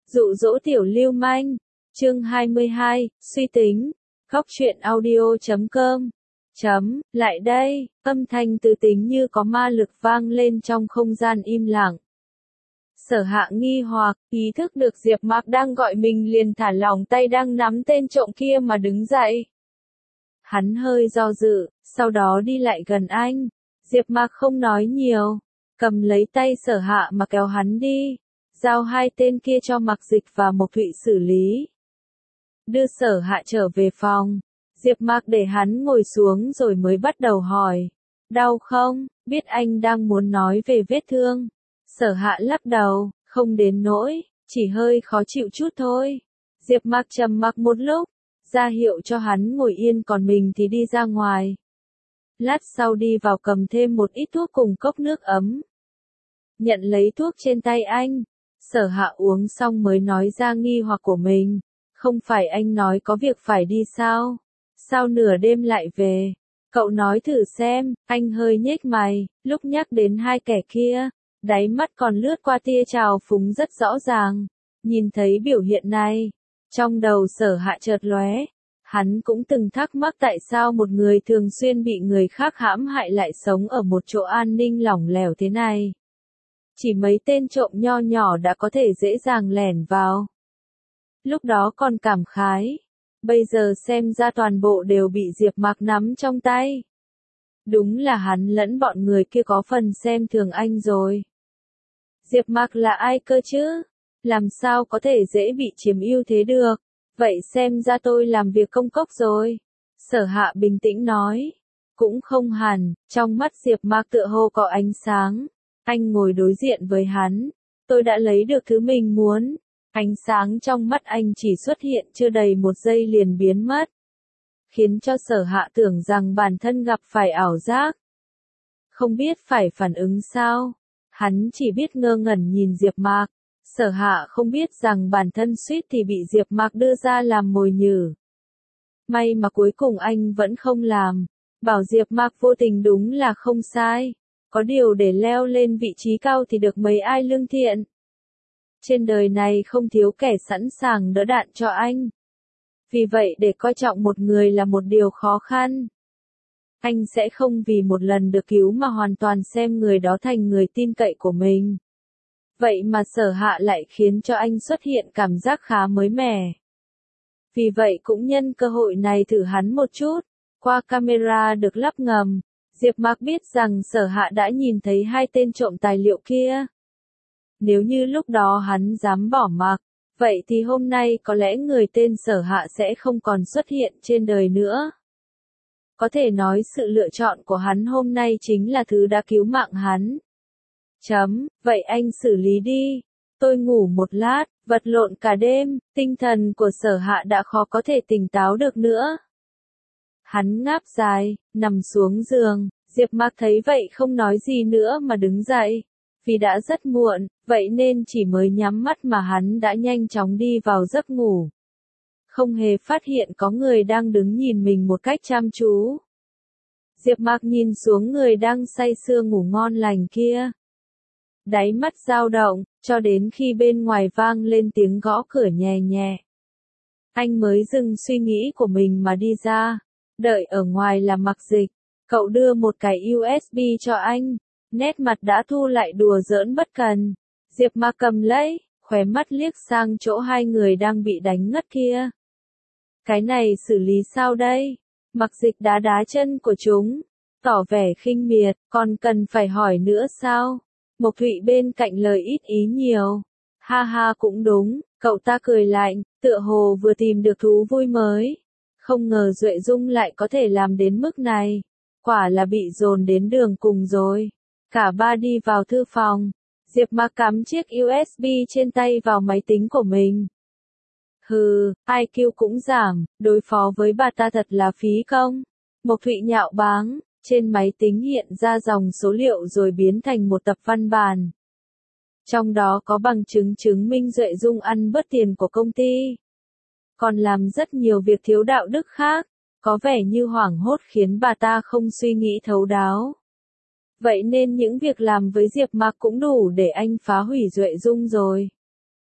Dụ dỗ tiểu lưu manh. Chương 22, suy tính. Góc truyện audio.com. Lại đây, âm thanh từ tính như có ma lực vang lên trong không gian im lặng. Sở Hạ nghi hoặc, ý thức được Diệp Mạc đang gọi mình liền thả lỏng tay đang nắm tên trộm kia mà đứng dậy. Hắn hơi do dự, sau đó đi lại gần anh. Diệp Mạc không nói nhiều, cầm lấy tay Sở Hạ mà kéo hắn đi, giao hai tên kia cho Mạc Dịch và Mộc Thụy xử lý. Đưa Sở Hạ trở về phòng, Diệp Mạc để hắn ngồi xuống rồi mới bắt đầu hỏi. Đau không? Biết anh đang muốn nói về vết thương. Sở Hạ lắc đầu, không đến nỗi, chỉ hơi khó chịu chút thôi. Diệp Mạc trầm mặc một lúc, ra hiệu cho hắn ngồi yên còn mình thì đi ra ngoài. Lát sau đi vào cầm thêm một ít thuốc cùng cốc nước ấm. Nhận lấy thuốc trên tay anh, Sở Hạ uống xong mới nói ra nghi hoặc của mình. Không phải anh nói có việc phải đi sao? Sao nửa đêm lại về? Cậu nói thử xem. Anh hơi nhếch mày, lúc nhắc đến hai kẻ kia, đáy mắt còn lướt qua tia trào phúng rất rõ ràng. Nhìn thấy biểu hiện này, trong đầu Sở Hạ chợt lóe. Hắn cũng từng thắc mắc tại sao một người thường xuyên bị người khác hãm hại lại sống ở một chỗ an ninh lỏng lẻo thế này. Chỉ mấy tên trộm nho nhỏ đã có thể dễ dàng lẻn vào. Lúc đó còn cảm khái, bây giờ xem ra toàn bộ đều bị Diệp Mạc nắm trong tay. Đúng là hắn lẫn bọn người kia có phần xem thường anh rồi. Diệp Mạc là ai cơ chứ? Làm sao có thể dễ bị chiếm ưu thế được? Vậy xem ra tôi làm việc công cốc rồi. Sở Hạ bình tĩnh nói. Cũng không hẳn, trong mắt Diệp Mạc tựa hồ có ánh sáng. Anh ngồi đối diện với hắn. Tôi đã lấy được thứ mình muốn. Ánh sáng trong mắt anh chỉ xuất hiện chưa đầy một giây liền biến mất. Khiến cho Sở Hạ tưởng rằng bản thân gặp phải ảo giác. Không biết phải phản ứng sao. Hắn chỉ biết ngơ ngẩn nhìn Diệp Mạc. Sở Hạ không biết rằng bản thân suýt thì bị Diệp Mạc đưa ra làm mồi nhử. May mà cuối cùng anh vẫn không làm. Bảo Diệp Mạc vô tình đúng là không sai. Có điều để leo lên vị trí cao thì được mấy ai lương thiện. Trên đời này không thiếu kẻ sẵn sàng đỡ đạn cho anh. Vì vậy để coi trọng một người là một điều khó khăn. Anh sẽ không vì một lần được cứu mà hoàn toàn xem người đó thành người tin cậy của mình. Vậy mà Sở Hạ lại khiến cho anh xuất hiện cảm giác khá mới mẻ. Vì vậy cũng nhân cơ hội này thử hắn một chút. Qua camera được lắp ngầm, Diệp Mạc biết rằng Sở Hạ đã nhìn thấy hai tên trộm tài liệu kia. Nếu như lúc đó hắn dám bỏ mặc, vậy thì hôm nay có lẽ người tên Sở Hạ sẽ không còn xuất hiện trên đời nữa. Có thể nói sự lựa chọn của hắn hôm nay chính là thứ đã cứu mạng hắn. Vậy anh xử lý đi. Tôi ngủ một lát, vật lộn cả đêm, tinh thần của Sở Hạ đã khó có thể tỉnh táo được nữa. Hắn ngáp dài, nằm xuống giường, Diệp Mạc thấy vậy không nói gì nữa mà đứng dậy. Vì đã rất muộn, vậy nên chỉ mới nhắm mắt mà hắn đã nhanh chóng đi vào giấc ngủ. Không hề phát hiện có người đang đứng nhìn mình một cách chăm chú. Diệp Mạc nhìn xuống người đang say sưa ngủ ngon lành kia. Đáy mắt dao động, cho đến khi bên ngoài vang lên tiếng gõ cửa nhẹ nhẹ. Anh mới dừng suy nghĩ của mình mà đi ra. Đợi ở ngoài là Mạc Dịch. Cậu đưa một cái USB cho anh. Nét mặt đã thu lại đùa giỡn bất cần. Diệp Mạc cầm lấy, khóe mắt liếc sang chỗ hai người đang bị đánh ngất kia. Cái này xử lý sao đây? Mạc Dịch đá đá chân của chúng, tỏ vẻ khinh miệt, còn cần phải hỏi nữa sao? Mộc Thụy bên cạnh lời ít ý nhiều. Ha ha cũng đúng, cậu ta cười lạnh, tựa hồ vừa tìm được thú vui mới. Không ngờ Duệ Dung lại có thể làm đến mức này. Quả là bị dồn đến đường cùng rồi. Cả ba đi vào thư phòng. Diệp Mạc cắm chiếc USB trên tay vào máy tính của mình. Hừ, IQ cũng giảm, đối phó với bà ta thật là phí công. Mộc Thụy nhạo báng, trên máy tính hiện ra dòng số liệu rồi biến thành một tập văn bản. Trong đó có bằng chứng chứng minh Duệ Dung ăn bớt tiền của công ty. Còn làm rất nhiều việc thiếu đạo đức khác, có vẻ như hoảng hốt khiến bà ta không suy nghĩ thấu đáo. Vậy nên những việc làm với Diệp Mạc cũng đủ để anh phá hủy Duệ Dung rồi.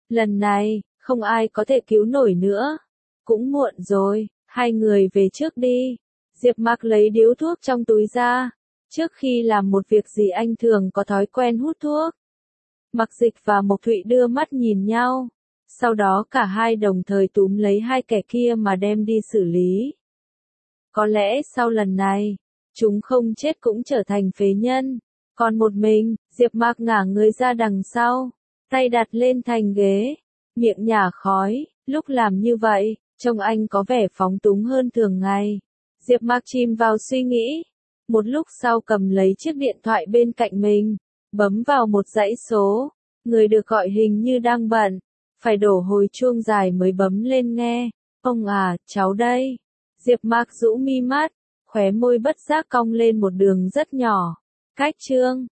Lần này, không ai có thể cứu nổi nữa. Cũng muộn rồi, hai người về trước đi. Diệp Mạc lấy điếu thuốc trong túi ra. Trước khi làm một việc gì anh thường có thói quen hút thuốc. Mặc Dịch và Mộc Thụy đưa mắt nhìn nhau. Sau đó cả hai đồng thời túm lấy hai kẻ kia mà đem đi xử lý. Có lẽ sau lần này, chúng không chết cũng trở thành phế nhân. Còn một mình, Diệp Mạc ngả người ra đằng sau, tay đặt lên thành ghế, miệng nhả khói. Lúc làm như vậy, trông anh có vẻ phóng túng hơn thường ngày. Diệp Mạc chìm vào suy nghĩ. Một lúc sau cầm lấy chiếc điện thoại bên cạnh mình, bấm vào một dãy số. Người được gọi hình như đang bận, phải đổ hồi chuông dài mới bấm lên nghe. Ông à, cháu đây. Diệp Mạc rũ mi mắt, khóe môi bất giác cong lên một đường rất nhỏ. Cách Trương.